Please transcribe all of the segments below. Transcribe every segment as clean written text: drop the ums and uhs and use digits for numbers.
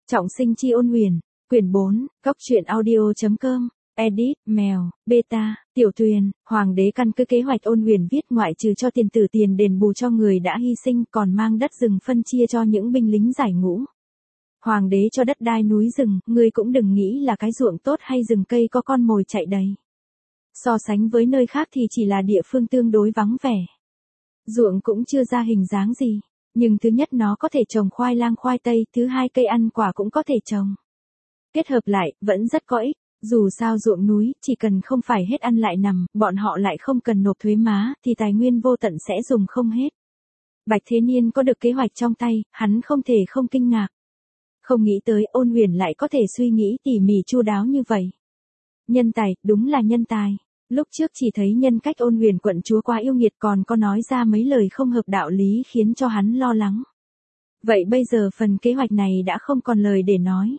Trọng sinh chi ôn huyền, quyển 4, góc truyện audio.com, edit, mèo, beta, tiểu tuyền, hoàng đế căn cứ kế hoạch ôn huyền viết ngoại trừ cho tiền tử tiền đền bù cho người đã hy sinh còn mang đất rừng phân chia cho những binh lính giải ngũ. Hoàng đế cho đất đai núi rừng, ngươi cũng đừng nghĩ là cái ruộng tốt hay rừng cây có con mồi chạy đầy. So sánh với nơi khác thì chỉ là địa phương tương đối vắng vẻ. Ruộng cũng chưa ra hình dáng gì. Nhưng thứ nhất nó có thể trồng khoai lang khoai tây, thứ hai cây ăn quả cũng có thể trồng. Kết hợp lại, vẫn rất có ích, dù sao ruộng núi, chỉ cần không phải hết ăn lại nằm, bọn họ lại không cần nộp thuế má, thì tài nguyên vô tận sẽ dùng không hết. Bạch Thế Niên có được kế hoạch trong tay, hắn không thể không kinh ngạc. Không nghĩ tới ôn huyền lại có thể suy nghĩ tỉ mỉ chu đáo như vậy. Nhân tài, đúng là nhân tài. Lúc trước chỉ thấy nhân cách ôn huyền quận chúa quá yêu nghiệt còn có nói ra mấy lời không hợp đạo lý khiến cho hắn lo lắng. Vậy bây giờ phần kế hoạch này đã không còn lời để nói.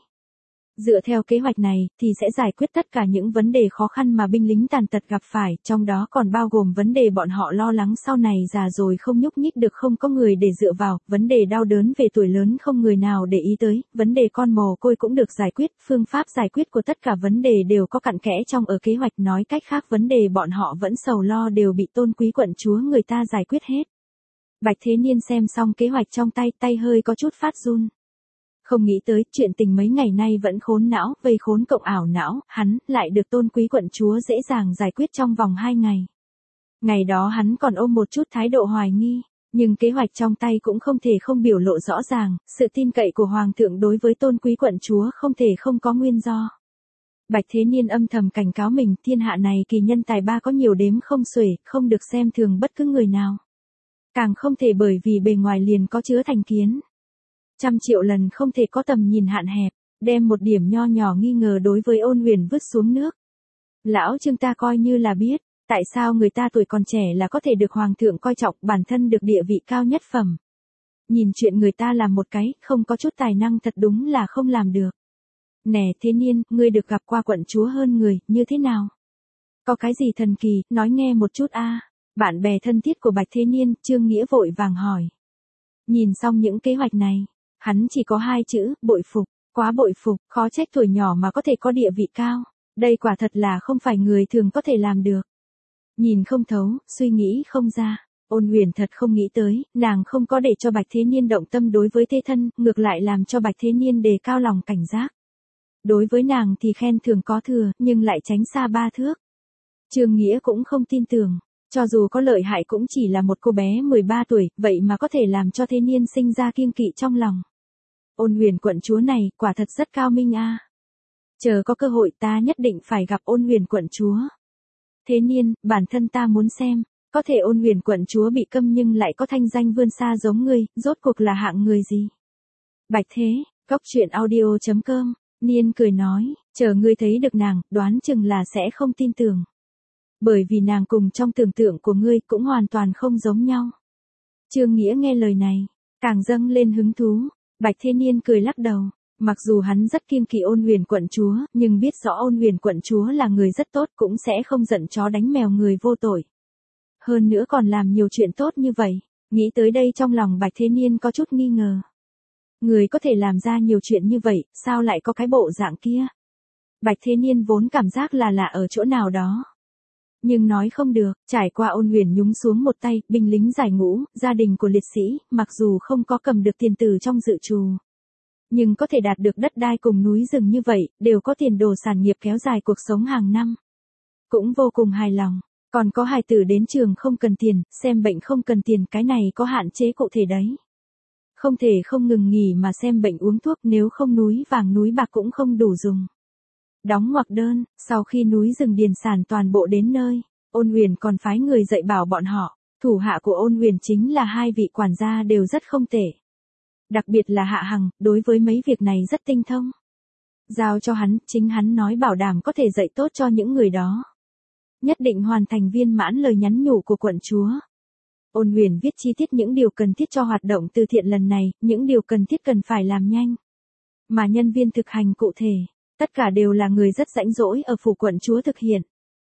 Dựa theo kế hoạch này thì sẽ giải quyết tất cả những vấn đề khó khăn mà binh lính tàn tật gặp phải, trong đó còn bao gồm vấn đề bọn họ lo lắng sau này già rồi không nhúc nhích được không có người để dựa vào, vấn đề đau đớn về tuổi lớn không người nào để ý tới, vấn đề con mồ côi cũng được giải quyết, phương pháp giải quyết của tất cả vấn đề đều có cặn kẽ trong ở kế hoạch, nói cách khác vấn đề bọn họ vẫn sầu lo đều bị tôn quý quận chúa người ta giải quyết hết. Bạch Thế Niên xem xong kế hoạch trong tay, tay hơi có chút phát run. Không nghĩ tới, chuyện tình mấy ngày nay vẫn khốn não, vây khốn cộng ảo não, hắn, lại được tôn quý quận chúa dễ dàng giải quyết trong vòng 2 ngày. Ngày đó hắn còn ôm một chút thái độ hoài nghi, nhưng kế hoạch trong tay cũng không thể không biểu lộ rõ ràng, sự tin cậy của Hoàng thượng đối với tôn quý quận chúa không thể không có nguyên do. Bạch Thế Niên âm thầm cảnh cáo mình, thiên hạ này kỳ nhân tài ba có nhiều đếm không xuể, không được xem thường bất cứ người nào. Càng không thể bởi vì bề ngoài liền có chứa thành kiến. 100.000.000 lần không thể có tầm nhìn hạn hẹp, đem một điểm nho nhỏ nghi ngờ đối với ôn huyền vứt xuống nước. Lão Trương ta coi như là biết, tại sao người ta tuổi còn trẻ là có thể được hoàng thượng coi trọng, bản thân được địa vị cao nhất phẩm. Nhìn chuyện người ta làm một cái, không có chút tài năng thật đúng là không làm được. Nè Thế Niên, ngươi được gặp qua quận chúa hơn người, như thế nào? Có cái gì thần kỳ, nói nghe một chút a. Bạn bè thân thiết của Bạch Thế Niên, Trương Nghĩa vội vàng hỏi. Nhìn xong những kế hoạch này, hắn chỉ có 2 chữ, bội phục, quá bội phục, khó trách tuổi nhỏ mà có thể có địa vị cao, đây quả thật là không phải người thường có thể làm được. Nhìn không thấu, suy nghĩ không ra, ôn huyền thật không nghĩ tới, nàng không có để cho Bạch Thế Niên động tâm đối với thế thân, ngược lại làm cho Bạch Thế Niên đề cao lòng cảnh giác. Đối với nàng thì khen thường có thừa, nhưng lại tránh xa 3 thước. Trương Nghĩa cũng không tin tưởng. Cho dù có lợi hại cũng chỉ là một cô bé 13 tuổi, vậy mà có thể làm cho Thế Niên sinh ra kiêng kỵ trong lòng. Ôn huyền quận chúa này, quả thật rất cao minh a. Chờ có cơ hội ta nhất định phải gặp ôn huyền quận chúa. Thế Niên, bản thân ta muốn xem, có thể ôn huyền quận chúa bị câm nhưng lại có thanh danh vươn xa giống ngươi, rốt cuộc là hạng người gì? Bạch Thế, góc truyện audio.com, Niên cười nói, chờ ngươi thấy được nàng, đoán chừng là sẽ không tin tưởng. Bởi vì nàng cùng trong tưởng tượng của ngươi cũng hoàn toàn không giống nhau. Trương Nghĩa nghe lời này, càng dâng lên hứng thú. Bạch Thế Niên cười lắc đầu. Mặc dù hắn rất kiêng kỵ ôn huyền quận chúa, nhưng biết rõ ôn huyền quận chúa là người rất tốt cũng sẽ không giận chó đánh mèo người vô tội. Hơn nữa còn làm nhiều chuyện tốt như vậy. Nghĩ tới đây trong lòng Bạch Thế Niên có chút nghi ngờ. Người có thể làm ra nhiều chuyện như vậy, sao lại có cái bộ dạng kia? Bạch Thế Niên vốn cảm giác là lạ ở chỗ nào đó. Nhưng nói không được, trải qua ôn huyền nhúng xuống một tay, binh lính giải ngũ, gia đình của liệt sĩ, mặc dù không có cầm được tiền tử trong dự trù. Nhưng có thể đạt được đất đai cùng núi rừng như vậy, đều có tiền đồ sản nghiệp kéo dài cuộc sống hàng năm. Cũng vô cùng hài lòng, còn có hài tử đến trường không cần tiền, xem bệnh không cần tiền, cái này có hạn chế cụ thể đấy. Không thể không ngừng nghỉ mà xem bệnh uống thuốc, nếu không núi vàng núi bạc cũng không đủ dùng. Đóng ngoặc đơn, sau khi núi rừng điền sản toàn bộ đến nơi, ôn huyền còn phái người dạy bảo bọn họ, thủ hạ của ôn huyền chính là 2 vị quản gia đều rất không tệ. Đặc biệt là Hạ Hằng, đối với mấy việc này rất tinh thông. Giao cho hắn, chính hắn nói bảo đảm có thể dạy tốt cho những người đó. Nhất định hoàn thành viên mãn lời nhắn nhủ của quận chúa. Ôn huyền viết chi tiết những điều cần thiết cho hoạt động từ thiện lần này, những điều cần thiết cần phải làm nhanh. Mà nhân viên thực hành cụ thể. Tất cả đều là người rất rãnh rỗi ở phủ quận chúa thực hiện.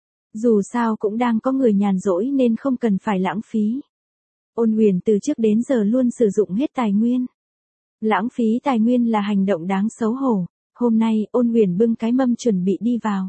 Dù sao cũng đang có người nhàn rỗi nên không cần phải lãng phí. Ôn huyền từ trước đến giờ luôn sử dụng hết tài nguyên. Lãng phí tài nguyên là hành động đáng xấu hổ. Hôm nay, Ôn Huyền bưng cái mâm chuẩn bị đi vào.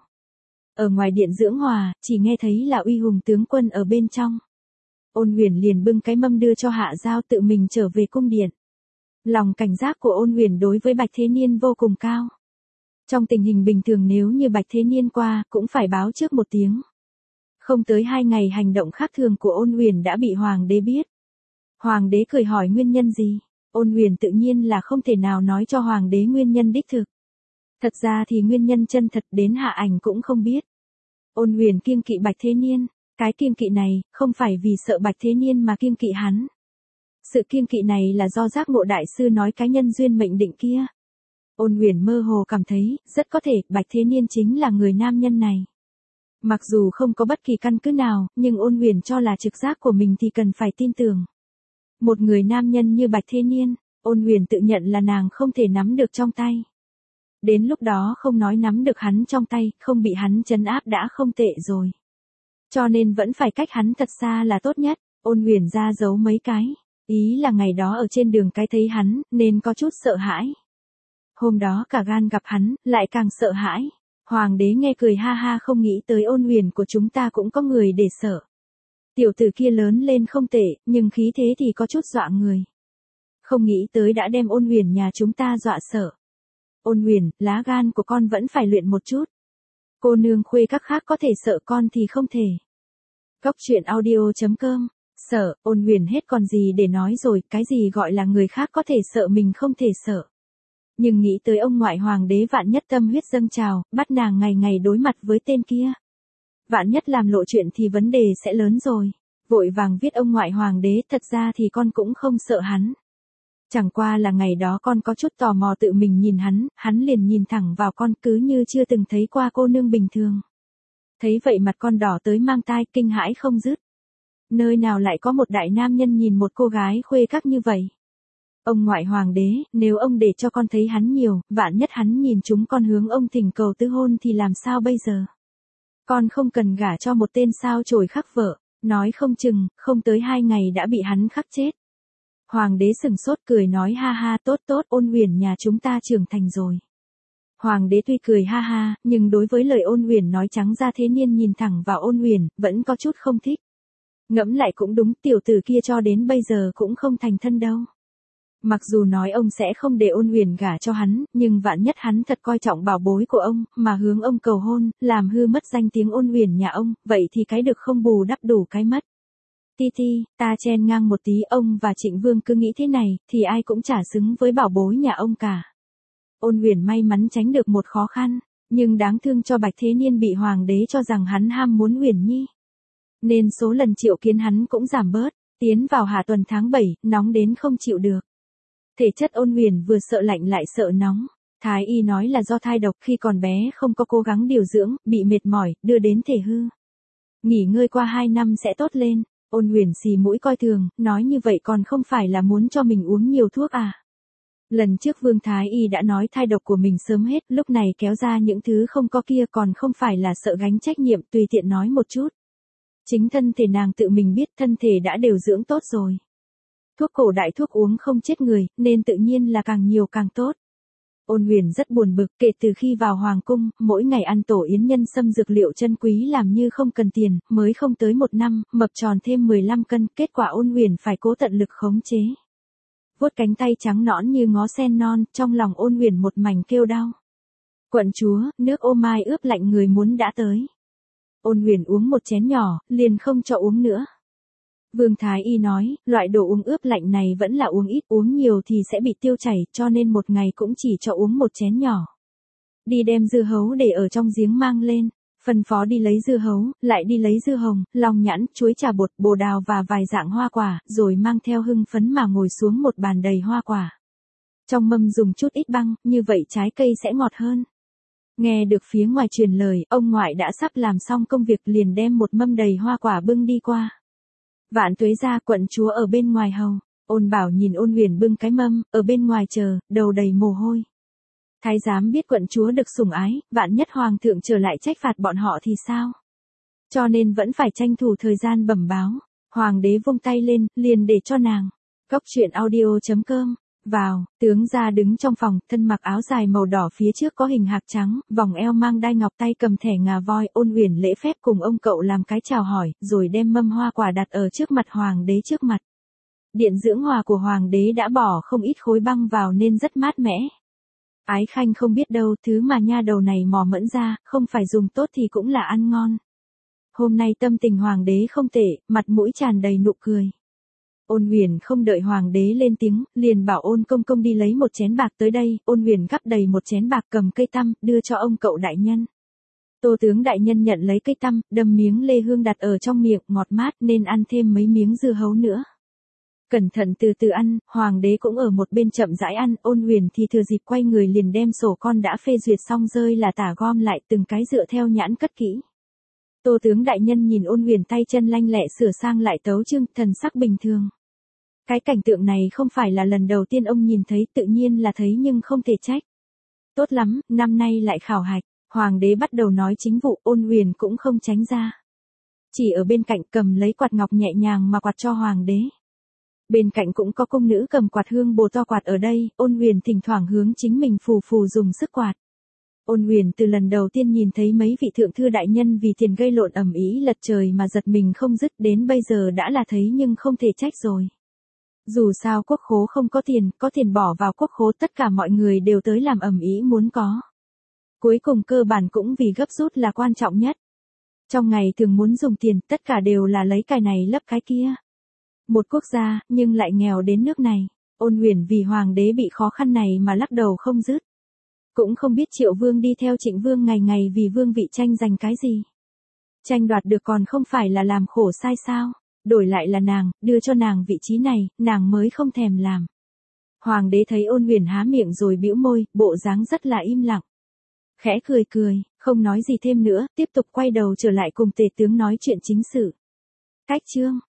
Ở ngoài điện dưỡng hòa, chỉ nghe thấy là Uy Hùng tướng quân ở bên trong. Ôn Huyền liền bưng cái mâm đưa cho Hạ Giao tự mình trở về cung điện. Lòng cảnh giác của Ôn Huyền đối với Bạch Thế Niên vô cùng cao. Trong tình hình bình thường nếu như Bạch Thế Niên qua, cũng phải báo trước một tiếng. Không tới 2 ngày hành động khác thường của Ôn Huyền đã bị Hoàng đế biết. Hoàng đế cười hỏi nguyên nhân gì? Ôn Huyền tự nhiên là không thể nào nói cho Hoàng đế nguyên nhân đích thực. Thật ra thì nguyên nhân chân thật đến Hạ Ảnh cũng không biết. Ôn Huyền kiêng kỵ Bạch Thế Niên. Cái kiêng kỵ này, không phải vì sợ Bạch Thế Niên mà kiêng kỵ hắn. Sự kiêng kỵ này là do giác ngộ đại sư nói cái nhân duyên mệnh định kia. Ôn Huyền mơ hồ cảm thấy, rất có thể, Bạch Thế Niên chính là người nam nhân này. Mặc dù không có bất kỳ căn cứ nào, nhưng Ôn Huyền cho là trực giác của mình thì cần phải tin tưởng. Một người nam nhân như Bạch Thế Niên, Ôn Huyền tự nhận là nàng không thể nắm được trong tay. Đến lúc đó không nói nắm được hắn trong tay, không bị hắn trấn áp đã không tệ rồi. Cho nên vẫn phải cách hắn thật xa là tốt nhất. Ôn Huyền ra giấu mấy cái. Ý là ngày đó ở trên đường cái thấy hắn, nên có chút sợ hãi. Hôm đó cả gan gặp hắn, lại càng sợ hãi. Hoàng đế nghe cười ha ha không nghĩ tới Ôn Huyền của chúng ta cũng có người để sợ. Tiểu tử kia lớn lên không tệ, nhưng khí thế thì có chút dọa người. Không nghĩ tới đã đem Ôn Huyền nhà chúng ta dọa sợ. Ôn Huyền, lá gan của con vẫn phải luyện một chút. Cô nương khuê các khác có thể sợ con thì không thể. Cóc truyện audio.com. Sợ, Ôn Huyền hết còn gì để nói rồi, cái gì gọi là người khác có thể sợ mình không thể sợ. Nhưng nghĩ tới ông ngoại hoàng đế vạn nhất tâm huyết dâng trào, bắt nàng ngày ngày đối mặt với tên kia. Vạn nhất làm lộ chuyện thì vấn đề sẽ lớn rồi. Vội vàng viết ông ngoại hoàng đế, thật ra thì con cũng không sợ hắn. Chẳng qua là ngày đó con có chút tò mò tự mình nhìn hắn liền nhìn thẳng vào con cứ như chưa từng thấy qua cô nương bình thường. Thấy vậy mặt con đỏ tới mang tai kinh hãi không dứt. Nơi nào lại có một đại nam nhân nhìn một cô gái khuê các như vậy. Ông ngoại hoàng đế, nếu ông để cho con thấy hắn nhiều, vạn nhất hắn nhìn chúng con hướng ông thỉnh cầu tứ hôn thì làm sao bây giờ? Con không cần gả cho một tên sao chổi khắc vợ, nói không chừng, không tới 2 ngày đã bị hắn khắc chết. Hoàng đế sừng sốt cười nói ha ha tốt tốt Ôn Huyền nhà chúng ta trưởng thành rồi. Hoàng đế tuy cười ha ha, nhưng đối với lời Ôn Huyền nói trắng ra Thế Niên nhìn thẳng vào Ôn Huyền, vẫn có chút không thích. Ngẫm lại cũng đúng, tiểu tử kia cho đến bây giờ cũng không thành thân đâu. Mặc dù nói ông sẽ không để Ôn Huyền gả cho hắn, nhưng vạn nhất hắn thật coi trọng bảo bối của ông, mà hướng ông cầu hôn, làm hư mất danh tiếng Ôn Huyền nhà ông, vậy thì cái được không bù đắp đủ cái mất. Ti, ta chen ngang một tí, ông và Trịnh Vương cứ nghĩ thế này, thì ai cũng chả xứng với bảo bối nhà ông cả. Ôn Huyền may mắn tránh được một khó khăn, nhưng đáng thương cho Bạch Thế Niên bị hoàng đế cho rằng hắn ham muốn Huyền Nhi. Nên số lần triệu kiến hắn cũng giảm bớt, tiến vào hạ tuần tháng 7, nóng đến không chịu được. Thể chất Ôn Huyền vừa sợ lạnh lại sợ nóng. Thái y nói là do thai độc khi còn bé không có cố gắng điều dưỡng, bị mệt mỏi, đưa đến thể hư. Nghỉ ngơi qua 2 năm sẽ tốt lên. Ôn Huyền xì mũi coi thường, nói như vậy còn không phải là muốn cho mình uống nhiều thuốc à. Lần trước Vương Thái Y đã nói thai độc của mình sớm hết, lúc này kéo ra những thứ không có kia còn không phải là sợ gánh trách nhiệm, tùy tiện nói một chút. Chính thân thể nàng tự mình biết thân thể đã đều dưỡng tốt rồi. Thuốc cổ đại thuốc uống không chết người, nên tự nhiên là càng nhiều càng tốt. Ôn Huyền rất buồn bực, kể từ khi vào hoàng cung, mỗi ngày ăn tổ yến nhân sâm dược liệu chân quý làm như không cần tiền, mới không tới 1 năm, mập tròn thêm 15 cân, kết quả Ôn Huyền phải cố tận lực khống chế. Vuốt cánh tay trắng nõn như ngó sen non, trong lòng Ôn Huyền một mảnh kêu đau. Quận chúa, nước ô mai ướp lạnh người muốn đã tới. Ôn Huyền uống một chén nhỏ, liền không cho uống nữa. Vương Thái Y nói, loại đồ uống ướp lạnh này vẫn là uống ít, uống nhiều thì sẽ bị tiêu chảy, cho nên một ngày cũng chỉ cho uống một chén nhỏ. Đi đem dưa hấu để ở trong giếng mang lên, phân phó đi lấy dưa hấu, lại đi lấy dưa hồng, long nhãn, chuối trà bột, bồ đào và vài dạng hoa quả, rồi mang theo hưng phấn mà ngồi xuống một bàn đầy hoa quả. Trong mâm dùng chút ít băng, như vậy trái cây sẽ ngọt hơn. Nghe được phía ngoài truyền lời, ông ngoại đã sắp làm xong công việc liền đem một mâm đầy hoa quả bưng đi qua. Vạn tuế gia quận chúa ở bên ngoài hầu. Ôn Bảo nhìn Ôn Huyền bưng cái mâm, ở bên ngoài chờ, đầu đầy mồ hôi. Thái giám biết quận chúa được sủng ái, vạn nhất hoàng thượng trở lại trách phạt bọn họ thì sao? Cho nên vẫn phải tranh thủ thời gian bẩm báo. Hoàng đế vung tay lên, liền để cho nàng. Cóc truyện audio.com Vào, tướng gia đứng trong phòng, thân mặc áo dài màu đỏ phía trước có hình hạc trắng, vòng eo mang đai ngọc, tay cầm thẻ ngà voi. Ôn Huyền lễ phép cùng ông cậu làm cái chào hỏi, rồi đem mâm hoa quả đặt ở trước mặt hoàng đế trước mặt. Điện dưỡng hòa của hoàng đế đã bỏ không ít khối băng vào nên rất mát mẻ. Ái Khanh không biết đâu, thứ mà nha đầu này mò mẫm ra, không phải dùng tốt thì cũng là ăn ngon. Hôm nay tâm tình hoàng đế không tệ, mặt mũi tràn đầy nụ cười. Ôn Huyền không đợi hoàng đế lên tiếng, liền bảo Ôn Công Công đi lấy một chén bạc tới đây. Ôn Huyền gắp đầy một chén bạc, cầm cây tăm, đưa cho ông cậu đại nhân. Tô tướng đại nhân nhận lấy cây tăm, đâm miếng lê hương đặt ở trong miệng, ngọt mát nên ăn thêm mấy miếng dưa hấu nữa. Cẩn thận từ từ ăn, hoàng đế cũng ở một bên chậm rãi ăn. Ôn Huyền thì thừa dịp quay người liền đem sổ con đã phê duyệt xong rơi là tả gom lại từng cái dựa theo nhãn cất kỹ. Tô tướng đại nhân nhìn Ôn Huyền tay chân lanh lẹ sửa sang lại tấu chương, thần sắc bình thường. Cái cảnh tượng này không phải là lần đầu tiên ông nhìn thấy, tự nhiên là thấy nhưng không thể trách. Tốt lắm, năm nay lại khảo hạch, hoàng đế bắt đầu nói chính vụ. Ôn Huyền cũng không tránh ra. Chỉ ở bên cạnh cầm lấy quạt ngọc nhẹ nhàng mà quạt cho hoàng đế. Bên cạnh cũng có công nữ cầm quạt hương bồ to quạt ở đây. Ôn Huyền thỉnh thoảng hướng chính mình phù phù dùng sức quạt. Ôn Huyền từ lần đầu tiên nhìn thấy mấy vị thượng thư đại nhân vì tiền gây lộn ầm ĩ lật trời mà giật mình không dứt, đến bây giờ đã là thấy nhưng không thể trách rồi. Dù sao quốc khố không có tiền bỏ vào quốc khố tất cả mọi người đều tới làm ầm ĩ muốn có. Cuối cùng cơ bản cũng vì gấp rút là quan trọng nhất. Trong ngày thường muốn dùng tiền, tất cả đều là lấy cái này lấp cái kia. Một quốc gia, nhưng lại nghèo đến nước này. Ôn Huyền vì hoàng đế bị khó khăn này mà lắc đầu không dứt. Cũng không biết Triệu Vương đi theo Trịnh Vương ngày ngày vì vương vị tranh giành cái gì. Tranh đoạt được còn không phải là làm khổ sai sao. Đổi lại là nàng, đưa cho nàng vị trí này, nàng mới không thèm làm. Hoàng đế thấy Ôn Huyền há miệng rồi bĩu môi, bộ dáng rất là im lặng. Khẽ cười, không nói gì thêm nữa, tiếp tục quay đầu trở lại cùng tể tướng nói chuyện chính sự. Cách chương